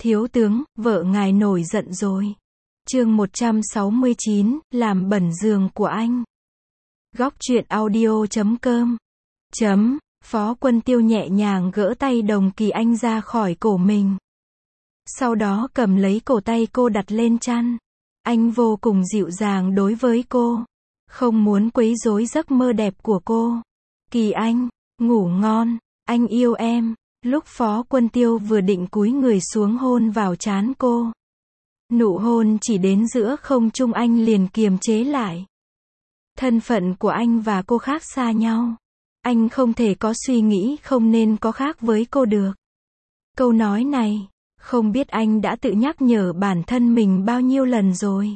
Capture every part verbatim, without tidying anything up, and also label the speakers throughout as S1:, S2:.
S1: Thiếu tướng, vợ ngài nổi giận rồi. Chương một trăm sáu mươi chín, làm bẩn giường của anh. Góc truyện audio chấm com. Chấm, Phó Quân Tiêu nhẹ nhàng gỡ tay Đồng Kỳ Anh ra khỏi cổ mình. Sau đó cầm lấy cổ tay cô đặt lên chăn. Anh vô cùng dịu dàng đối với cô. Không muốn quấy rối giấc mơ đẹp của cô. Kỳ Anh, ngủ ngon, anh yêu em. Lúc Phó Quân Tiêu vừa định cúi người xuống hôn vào trán cô. Nụ hôn chỉ đến giữa không trung anh liền kiềm chế lại. Thân phận của anh và cô khác xa nhau. Anh không thể có suy nghĩ không nên có khác với cô được. Câu nói này, không biết anh đã tự nhắc nhở bản thân mình bao nhiêu lần rồi.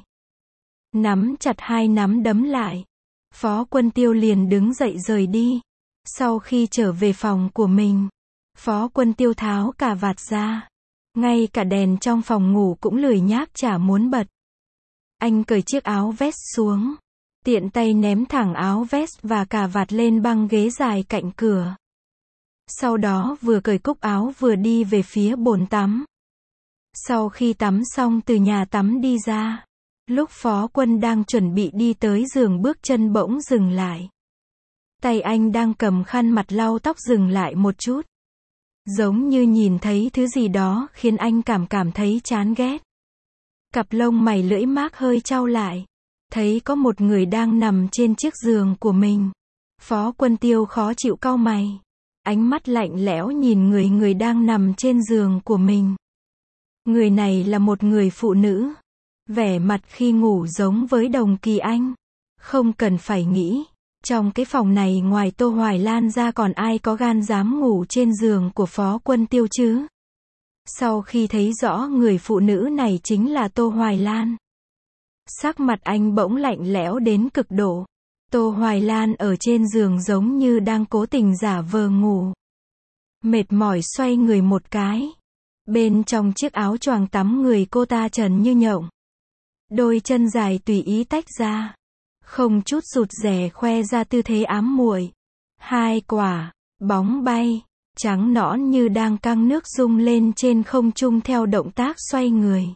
S1: Nắm chặt hai nắm đấm lại. Phó Quân Tiêu liền đứng dậy rời đi. Sau khi trở về phòng của mình, Phó Quân Tiêu tháo cà vạt ra. Ngay cả đèn trong phòng ngủ cũng lười nhác chả muốn bật. Anh cởi chiếc áo vest xuống. Tiện tay ném thẳng áo vest và cà vạt lên băng ghế dài cạnh cửa. Sau đó vừa cởi cúc áo vừa đi về phía bồn tắm. Sau khi tắm xong từ nhà tắm đi ra, lúc Phó Quân đang chuẩn bị đi tới giường bước chân bỗng dừng lại. Tay anh đang cầm khăn mặt lau tóc dừng lại một chút. Giống như nhìn thấy thứ gì đó khiến anh cảm cảm thấy chán ghét. Cặp lông mày lưỡi mác hơi chau lại. Thấy có một người đang nằm trên chiếc giường của mình. Phó Quân Tiêu khó chịu cau mày. Ánh mắt lạnh lẽo nhìn người người đang nằm trên giường của mình. Người này là một người phụ nữ. Vẻ mặt khi ngủ giống với Đồng Kỳ Anh. Không cần phải nghĩ. Trong cái phòng này ngoài Tô Hoài Lan ra còn ai có gan dám ngủ trên giường của Phó Quân Tiêu chứ? Sau khi thấy rõ người phụ nữ này chính là Tô Hoài Lan, sắc mặt anh bỗng lạnh lẽo đến cực độ. Tô Hoài Lan ở trên giường giống như đang cố tình giả vờ ngủ. Mệt mỏi xoay người một cái. Bên trong chiếc áo choàng tắm người cô ta trần như nhộng. Đôi chân dài tùy ý tách ra. Không chút rụt rè khoe ra tư thế ám muội. Hai quả, bóng bay, trắng nõn như đang căng nước rung lên trên không trung theo động tác xoay người.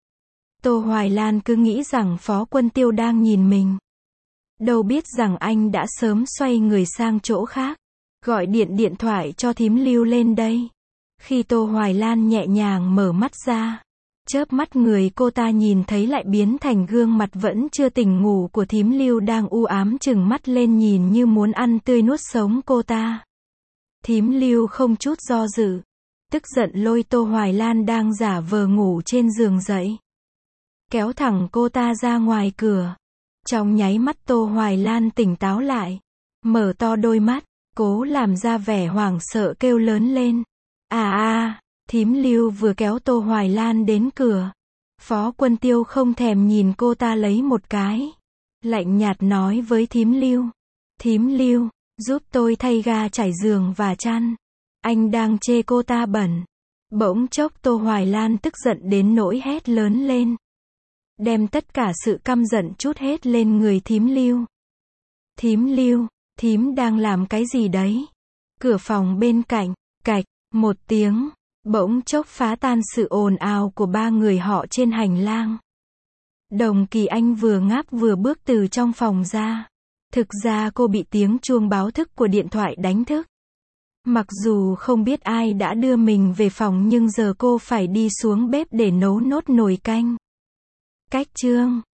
S1: Tô Hoài Lan cứ nghĩ rằng Phó Quân Tiêu đang nhìn mình. Đâu biết rằng anh đã sớm xoay người sang chỗ khác. Gọi điện điện thoại cho thím Lưu lên đây. Khi Tô Hoài Lan nhẹ nhàng mở mắt ra, chớp mắt người cô ta nhìn thấy lại biến thành gương mặt vẫn chưa tỉnh ngủ của thím Lưu đang u ám chừng mắt lên nhìn như muốn ăn tươi nuốt sống cô ta. Thím Lưu không chút do dự, tức giận lôi Tô Hoài Lan đang giả vờ ngủ trên giường dậy. Kéo thẳng cô ta ra ngoài cửa. Trong nháy mắt Tô Hoài Lan tỉnh táo lại. Mở to đôi mắt, cố làm ra vẻ hoảng sợ kêu lớn lên. À à, thím Lưu vừa kéo Tô Hoài Lan đến cửa. Phó Quân Tiêu không thèm nhìn cô ta lấy một cái. Lạnh nhạt nói với thím Lưu. Thím Lưu, giúp tôi thay ga trải giường và chăn. Anh đang chê cô ta bẩn. Bỗng chốc Tô Hoài Lan tức giận đến nỗi hét lớn lên. Đem tất cả sự căm giận trút hết lên người thím Lưu. Thím Lưu, thím đang làm cái gì đấy? Cửa phòng bên cạnh, cạch, một tiếng, bỗng chốc phá tan sự ồn ào của ba người họ trên hành lang. Đồng Kỳ Anh vừa ngáp vừa bước từ trong phòng ra. Thực ra cô bị tiếng chuông báo thức của điện thoại đánh thức. Mặc dù không biết ai đã đưa mình về phòng nhưng giờ cô phải đi xuống bếp để nấu nốt nồi canh. Cách chương